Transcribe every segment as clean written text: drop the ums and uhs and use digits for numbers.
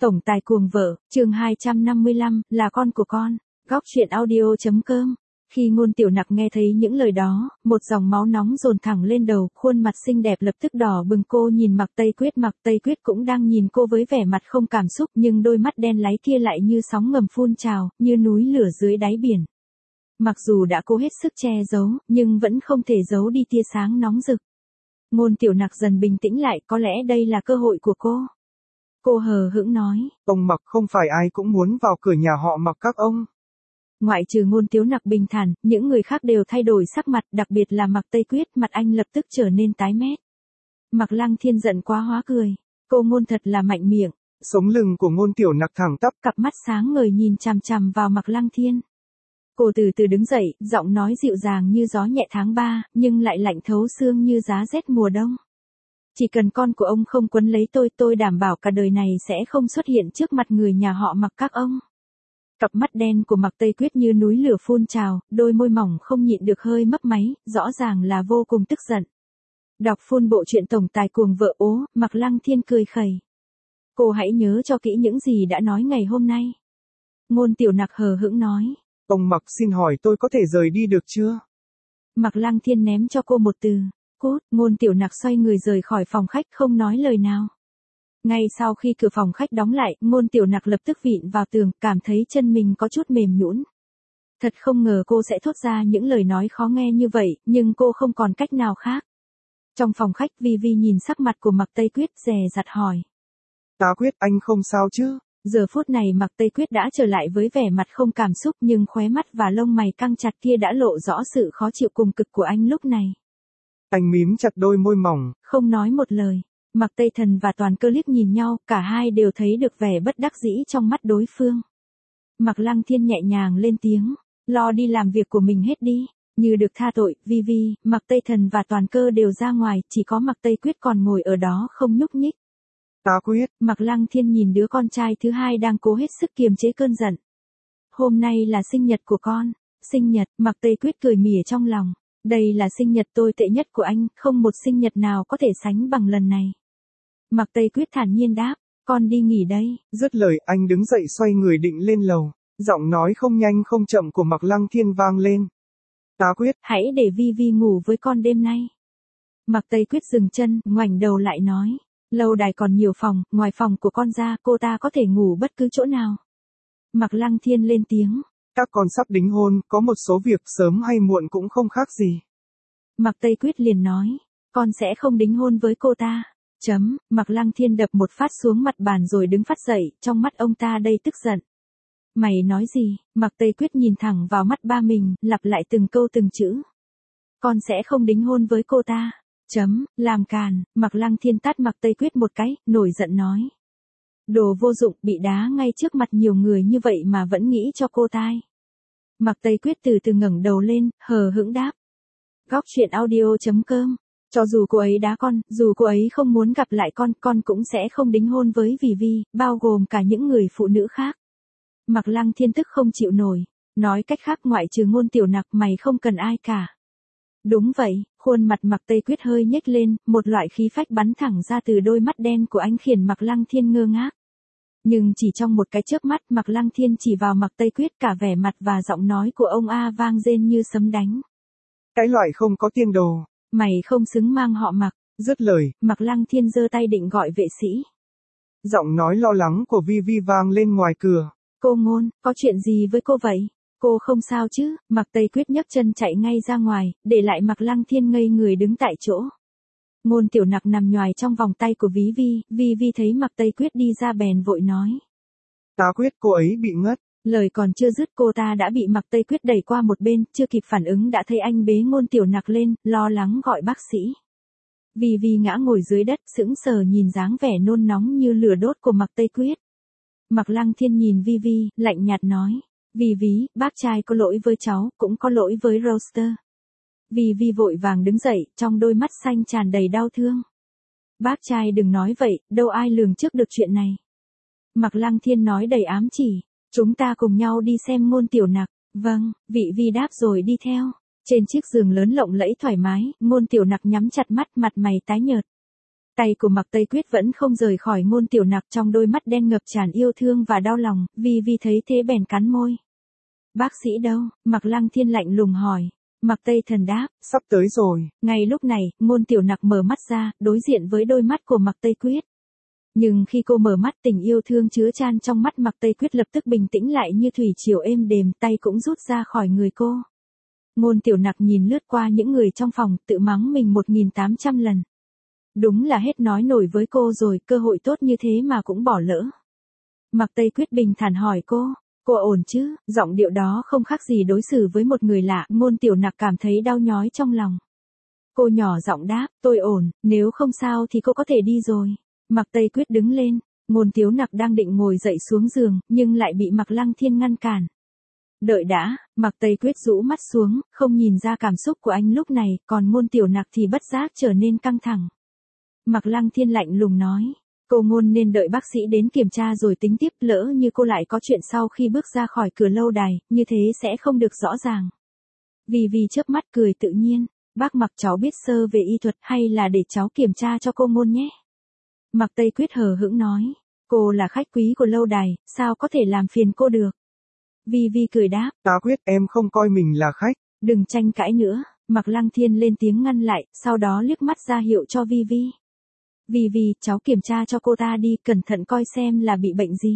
Tổng tài cuồng vợ, chương 255, là con của con. Góc truyện audio.com. Khi Ngôn Tiểu Nặc nghe thấy những lời đó, một dòng máu nóng dồn thẳng lên đầu, khuôn mặt xinh đẹp lập tức đỏ bừng. Cô nhìn Mạc Tây Quyết cũng đang nhìn cô với vẻ mặt không cảm xúc, nhưng đôi mắt đen láy kia lại như sóng ngầm phun trào, như núi lửa dưới đáy biển. Mặc dù đã cố hết sức che giấu, nhưng vẫn không thể giấu đi tia sáng nóng rực. Ngôn Tiểu Nặc dần bình tĩnh lại, có lẽ đây là cơ hội của cô. Cô hờ hững nói. Ông Mạc, không phải ai cũng muốn vào cửa nhà họ Mạc các ông. Ngoại trừ Ngôn Tiếu Nặc bình thản, những người khác đều thay đổi sắc mặt, đặc biệt là Mạc Tây Quyết, mặt anh lập tức trở nên tái mét. Mạc Lăng Thiên giận quá hóa cười. Cô Ngôn thật là mạnh miệng. Sống lưng của Ngôn Tiểu Nặc thẳng tắp. Cặp mắt sáng ngời nhìn chằm chằm vào Mạc Lăng Thiên. Cô từ từ đứng dậy, giọng nói dịu dàng như gió nhẹ tháng 3, nhưng lại lạnh thấu xương như giá rét mùa đông. Chỉ cần con của ông không quấn lấy tôi đảm bảo cả đời này sẽ không xuất hiện trước mặt người nhà họ Mạc các ông. Cặp mắt đen của Mạc Tây Quyết như núi lửa phun trào, đôi môi mỏng không nhịn được hơi mấp máy, rõ ràng là vô cùng tức giận. Đọc full bộ truyện Tổng tài cuồng vợ ố, Mạc Lăng Thiên cười khẩy. Cô hãy nhớ cho kỹ những gì đã nói ngày hôm nay. Ngôn Tiểu Nặc hờ hững nói. Ông Mạc, xin hỏi tôi có thể rời đi được chưa? Mạc Lăng Thiên ném cho cô một từ. Cút. Ngôn Tiểu Nặc xoay người rời khỏi phòng khách không nói lời nào. Ngay sau khi cửa phòng khách đóng lại, Ngôn Tiểu Nặc lập tức vịn vào tường, cảm thấy chân mình có chút mềm nhũn. Thật không ngờ cô sẽ thốt ra những lời nói khó nghe như vậy, nhưng cô không còn cách nào khác. Trong phòng khách, Vi nhìn sắc mặt của Mạc Tây Quyết, dè dặt hỏi. Tá Quyết, anh không sao chứ? Giờ phút này Mạc Tây Quyết đã trở lại với vẻ mặt không cảm xúc, nhưng khóe mắt và lông mày căng chặt kia đã lộ rõ sự khó chịu cùng cực của anh lúc này. Anh mím chặt đôi môi mỏng. Không nói một lời. Mạc Tây Thần và Toàn Cơ liếc nhìn nhau, cả hai đều thấy được vẻ bất đắc dĩ trong mắt đối phương. Mạc Lăng Thiên nhẹ nhàng lên tiếng, lo đi làm việc của mình hết đi. Như được tha tội, Vi, Mạc Tây Thần và Toàn Cơ đều ra ngoài, chỉ có Mạc Tây Quyết còn ngồi ở đó không nhúc nhích. Tá Quyết. Mạc Lăng Thiên nhìn đứa con trai thứ hai đang cố hết sức kiềm chế cơn giận. Hôm nay là sinh nhật của con. Sinh nhật, Mạc Tây Quyết cười mỉa trong lòng. Đây là sinh nhật tồi tệ nhất của anh, không một sinh nhật nào có thể sánh bằng lần này. Mạc Tây Quyết thản nhiên đáp, con đi nghỉ đây. Dứt lời, anh đứng dậy xoay người định lên lầu. Giọng nói không nhanh không chậm của Mạc Lăng Thiên vang lên. Tá Quyết, hãy để Vi ngủ với con đêm nay. Mạc Tây Quyết dừng chân, ngoảnh đầu lại nói. Lâu đài còn nhiều phòng, ngoài phòng của con ra, cô ta có thể ngủ bất cứ chỗ nào. Mạc Lăng Thiên lên tiếng. Các con sắp đính hôn, có một số việc sớm hay muộn cũng không khác gì. Mạc Tây Quyết liền nói. Con sẽ không đính hôn với cô ta. Mạc Lăng Thiên đập một phát xuống mặt bàn rồi đứng phát dậy, trong mắt ông ta đầy tức giận. Mày nói gì? Mạc Tây Quyết nhìn thẳng vào mắt ba mình, lặp lại từng câu từng chữ. Con sẽ không đính hôn với cô ta. Làm càn. Mạc Lăng Thiên tát Mạc Tây Quyết một cái, nổi giận nói. Đồ vô dụng, bị đá ngay trước mặt nhiều người như vậy mà vẫn nghĩ cho cô tai. Mạc Tây Quyết từ từ ngẩng đầu lên, hờ hững đáp. Góc truyện audio.com. Cho dù cô ấy đá con, dù cô ấy không muốn gặp lại con cũng sẽ không đính hôn với Vi, bao gồm cả những người phụ nữ khác. Mạc Lăng Thiên tức không chịu nổi. Nói cách khác, ngoại trừ Ngôn Tiểu Nặc, mày không cần ai cả. Đúng vậy, khuôn mặt Mạc Tây Quyết hơi nhếch lên, một loại khí phách bắn thẳng ra từ đôi mắt đen của anh khiến Mạc Lăng Thiên ngơ ngác. Nhưng chỉ trong một cái chớp mắt, Mạc Lăng Thiên chỉ vào Mạc Tây Quyết, cả vẻ mặt và giọng nói của ông vang rên như sấm đánh. Cái loại không có tiên đồ. Mày không xứng mang họ Mạc. Dứt lời, Mạc Lăng Thiên giơ tay định gọi vệ sĩ. Giọng nói lo lắng của Vi vang lên ngoài cửa. Cô Ngôn, có chuyện gì với cô vậy? Cô không sao chứ? Mạc Tây Quyết nhấc chân chạy ngay ra ngoài, để lại Mạc Lăng Thiên ngây người đứng tại chỗ. Ngôn Tiểu Nặc nằm nhoài trong vòng tay của Vi thấy Mạc Tây Quyết đi ra bèn vội nói. Tá Quyết, cô ấy bị ngất. Lời còn chưa dứt cô ta đã bị Mạc Tây Quyết đẩy qua một bên, chưa kịp phản ứng đã thấy anh bế Ngôn Tiểu Nặc lên, lo lắng gọi bác sĩ. Vi ngã ngồi dưới đất, sững sờ nhìn dáng vẻ nôn nóng như lửa đốt của Mạc Tây Quyết. Mạc Lăng Thiên nhìn Vi, lạnh nhạt nói. Vi, bác trai có lỗi với cháu, cũng có lỗi với Roster. Vi vội vàng đứng dậy, trong đôi mắt xanh tràn đầy đau thương. Bác trai đừng nói vậy, đâu ai lường trước được chuyện này. Mạc Lăng Thiên nói đầy ám chỉ. Chúng ta cùng nhau đi xem Ngôn Tiểu Nặc. Vâng, Vi đáp rồi đi theo. Trên chiếc giường lớn lộng lẫy thoải mái, Ngôn Tiểu Nặc nhắm chặt mắt, mặt mày tái nhợt. Tay của Mạc Tây Quyết vẫn không rời khỏi Ngôn Tiểu Nặc, trong đôi mắt đen ngập tràn yêu thương và đau lòng, Vi Vi thấy thế bèn cắn môi. Bác sĩ đâu? Mạc Lăng Thiên lạnh lùng hỏi. Mạc Tây Thần đáp. Sắp tới rồi. Ngay lúc này, Ngôn Tiểu Nặc mở mắt ra, đối diện với đôi mắt của Mạc Tây Quyết. Nhưng khi cô mở mắt, tình yêu thương chứa chan trong mắt Mạc Tây Quyết lập tức bình tĩnh lại như thủy triều êm đềm, tay cũng rút ra khỏi người cô. Ngôn Tiểu Nặc nhìn lướt qua những người trong phòng, tự mắng mình 1800 lần. Đúng là hết nói nổi với cô rồi, cơ hội tốt như thế mà cũng bỏ lỡ. Mạc Tây Quyết bình thản hỏi cô ổn chứ? Giọng điệu đó không khác gì đối xử với một người lạ. Ngôn Tiểu Nặc cảm thấy đau nhói trong lòng. Cô nhỏ giọng đáp, tôi ổn, nếu không sao thì cô có thể đi rồi. Mạc Tây Quyết đứng lên, Ngôn Tiểu Nặc đang định ngồi dậy xuống giường, nhưng lại bị Mạc Lăng Thiên ngăn cản. Đợi đã, Mạc Tây Quyết rũ mắt xuống, không nhìn ra cảm xúc của anh lúc này, còn Ngôn Tiểu Nặc thì bất giác trở nên căng thẳng. Mạc Lăng Thiên lạnh lùng nói, cô Ngôn nên đợi bác sĩ đến kiểm tra rồi tính tiếp, lỡ như cô lại có chuyện sau khi bước ra khỏi cửa lâu đài, như thế sẽ không được rõ ràng. Vi Vi chớp mắt cười tự nhiên, bác Mạc cháu biết sơ về y thuật hay là để cháu kiểm tra cho cô Ngôn nhé. Mạc Tây Quyết hờ hững nói, cô là khách quý của lâu đài, sao có thể làm phiền cô được. Vi Vi cười đáp, Ta quyết em không coi mình là khách. Đừng tranh cãi nữa. Mạc Lăng Thiên lên tiếng ngăn lại, sau đó liếc mắt ra hiệu cho Vi Vi. Vi Vi, cháu kiểm tra cho cô ta đi, cẩn thận coi xem là bị bệnh gì.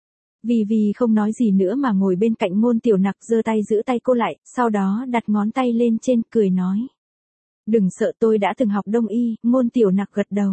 Vi Vi không nói gì nữa mà ngồi bên cạnh Ngôn Tiểu Nặc, giơ tay giữ tay cô lại, sau đó đặt ngón tay lên trên, cười nói. Đừng sợ, tôi đã từng học đông y. Ngôn Tiểu Nặc gật đầu.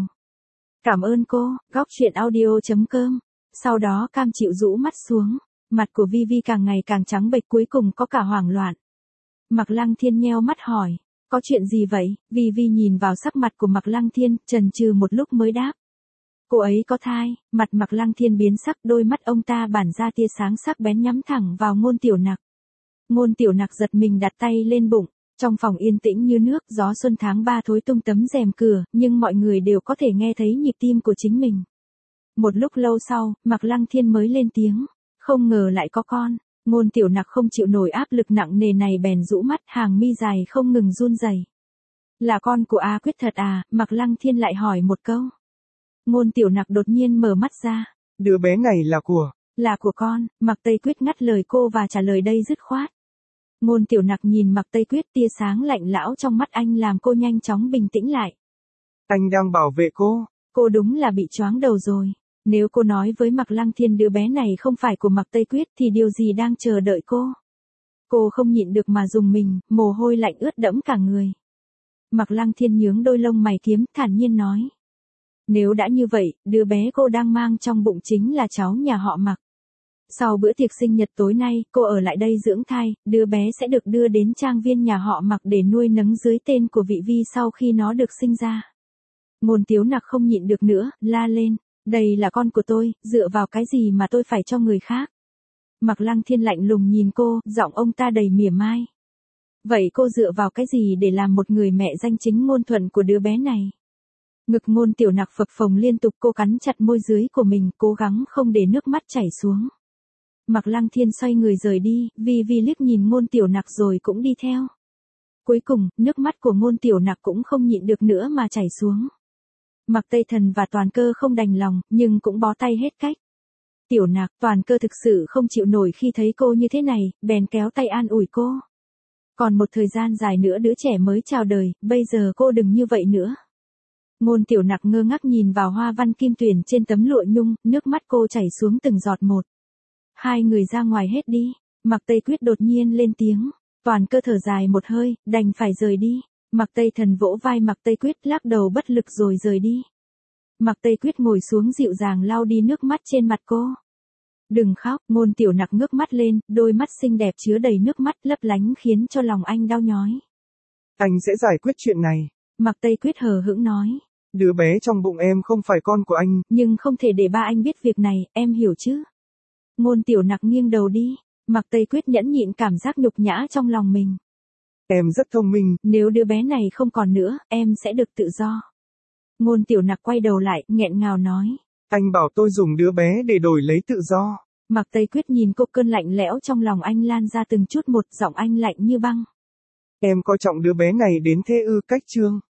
Cảm ơn cô. Góc truyện audio.com. Sau đó cam chịu rũ mắt xuống. Mặt của Vi Vi càng ngày càng trắng bệch, cuối cùng có cả hoảng loạn. Mạc Lăng Thiên nheo mắt hỏi, có chuyện gì vậy? Vi Vi nhìn vào sắc mặt của Mạc Lăng Thiên, chần chừ một lúc mới đáp. Cô ấy có thai. Mặt Mạc Lăng Thiên biến sắc, đôi mắt ông ta bản ra tia sáng sắc bén nhắm thẳng vào Ngôn Tiểu Nặc. Ngôn Tiểu Nặc giật mình đặt tay lên bụng. Trong phòng yên tĩnh như nước, gió xuân tháng 3 thối tung tấm rèm cửa, nhưng mọi người đều có thể nghe thấy nhịp tim của chính mình. Một lúc lâu sau, Mạc Lăng Thiên mới lên tiếng. Không ngờ lại có con. Ngôn Tiểu Nặc không chịu nổi áp lực nặng nề này bèn rũ mắt, hàng mi dài không ngừng run rẩy. Là con của A Quyết thật à? Mạc Lăng Thiên lại hỏi một câu. Ngôn Tiểu Nặc đột nhiên mở mắt ra. Đứa bé này là của. Là của con. Mạc Tây Quyết ngắt lời cô và trả lời đây dứt khoát. Ngôn Tiểu Nặc nhìn Mạc Tây Quyết, tia sáng lạnh lão trong mắt anh làm cô nhanh chóng bình tĩnh lại. Anh đang bảo vệ cô. Cô đúng là bị choáng đầu rồi. Nếu cô nói với Mạc Lăng Thiên đứa bé này không phải của Mạc Tây Quyết thì điều gì đang chờ đợi cô? Cô không nhịn được mà rùng mình, mồ hôi lạnh ướt đẫm cả người. Mạc Lăng Thiên nhướng đôi lông mày kiếm, thản nhiên nói. Nếu đã như vậy, đứa bé cô đang mang trong bụng chính là cháu nhà họ Mạc. Sau bữa tiệc sinh nhật tối nay, cô ở lại đây dưỡng thai, đứa bé sẽ được đưa đến trang viên nhà họ Mạc để nuôi nấng dưới tên của vị Vi sau khi nó được sinh ra. Ngôn Tiểu Nặc không nhịn được nữa, la lên. Đây là con của tôi, dựa vào cái gì mà tôi phải cho người khác? Mạc Lăng Thiên lạnh lùng nhìn cô, giọng ông ta đầy mỉa mai. Vậy cô dựa vào cái gì để làm một người mẹ danh chính ngôn thuận của đứa bé này? Ngực Ngôn Tiểu Nặc phập phồng liên tục, cô cắn chặt môi dưới của mình, cố gắng không để nước mắt chảy xuống. Mạc Lăng Thiên xoay người rời đi, Vi Vi liếc nhìn Ngôn Tiểu Nặc rồi cũng đi theo. Cuối cùng, nước mắt của Ngôn Tiểu Nặc cũng không nhịn được nữa mà chảy xuống. Mạc Tây Thần và Toàn Cơ không đành lòng, nhưng cũng bó tay hết cách. Tiểu Nặc, Toàn Cơ thực sự không chịu nổi khi thấy cô như thế này, bèn kéo tay an ủi cô. Còn một thời gian dài nữa đứa trẻ mới chào đời, bây giờ cô đừng như vậy nữa. Ngôn Tiểu Nặc ngơ ngác nhìn vào hoa văn kim tuyển trên tấm lụa nhung, nước mắt cô chảy xuống từng giọt một. Hai người ra ngoài hết đi. Mạc Tây Quyết đột nhiên lên tiếng. Toàn Cơ thở dài một hơi, đành phải rời đi. Mạc Tây Thần vỗ vai Mạc Tây Quyết, lắc đầu bất lực rồi rời đi. Mạc Tây Quyết ngồi xuống dịu dàng lau đi nước mắt trên mặt cô. Đừng khóc. Ngôn Tiểu Nặc ngước mắt lên, đôi mắt xinh đẹp chứa đầy nước mắt lấp lánh khiến cho lòng anh đau nhói. Anh sẽ giải quyết chuyện này. Mạc Tây Quyết hờ hững nói. Đứa bé trong bụng em không phải con của anh. Nhưng không thể để ba anh biết việc này, em hiểu chứ? Ngôn Tiểu Nặc nghiêng đầu đi. Mạc Tây Quyết nhẫn nhịn cảm giác nhục nhã trong lòng mình. Em rất thông minh. Nếu đứa bé này không còn nữa, em sẽ được tự do. Ngôn Tiểu Nặc quay đầu lại, nghẹn ngào nói. Anh bảo tôi dùng đứa bé để đổi lấy tự do. Mạc Tây Quyết nhìn cô, cơn lạnh lẽo trong lòng anh lan ra từng chút một, giọng anh lạnh như băng. Em coi trọng đứa bé này đến thế ư? Cách Trương.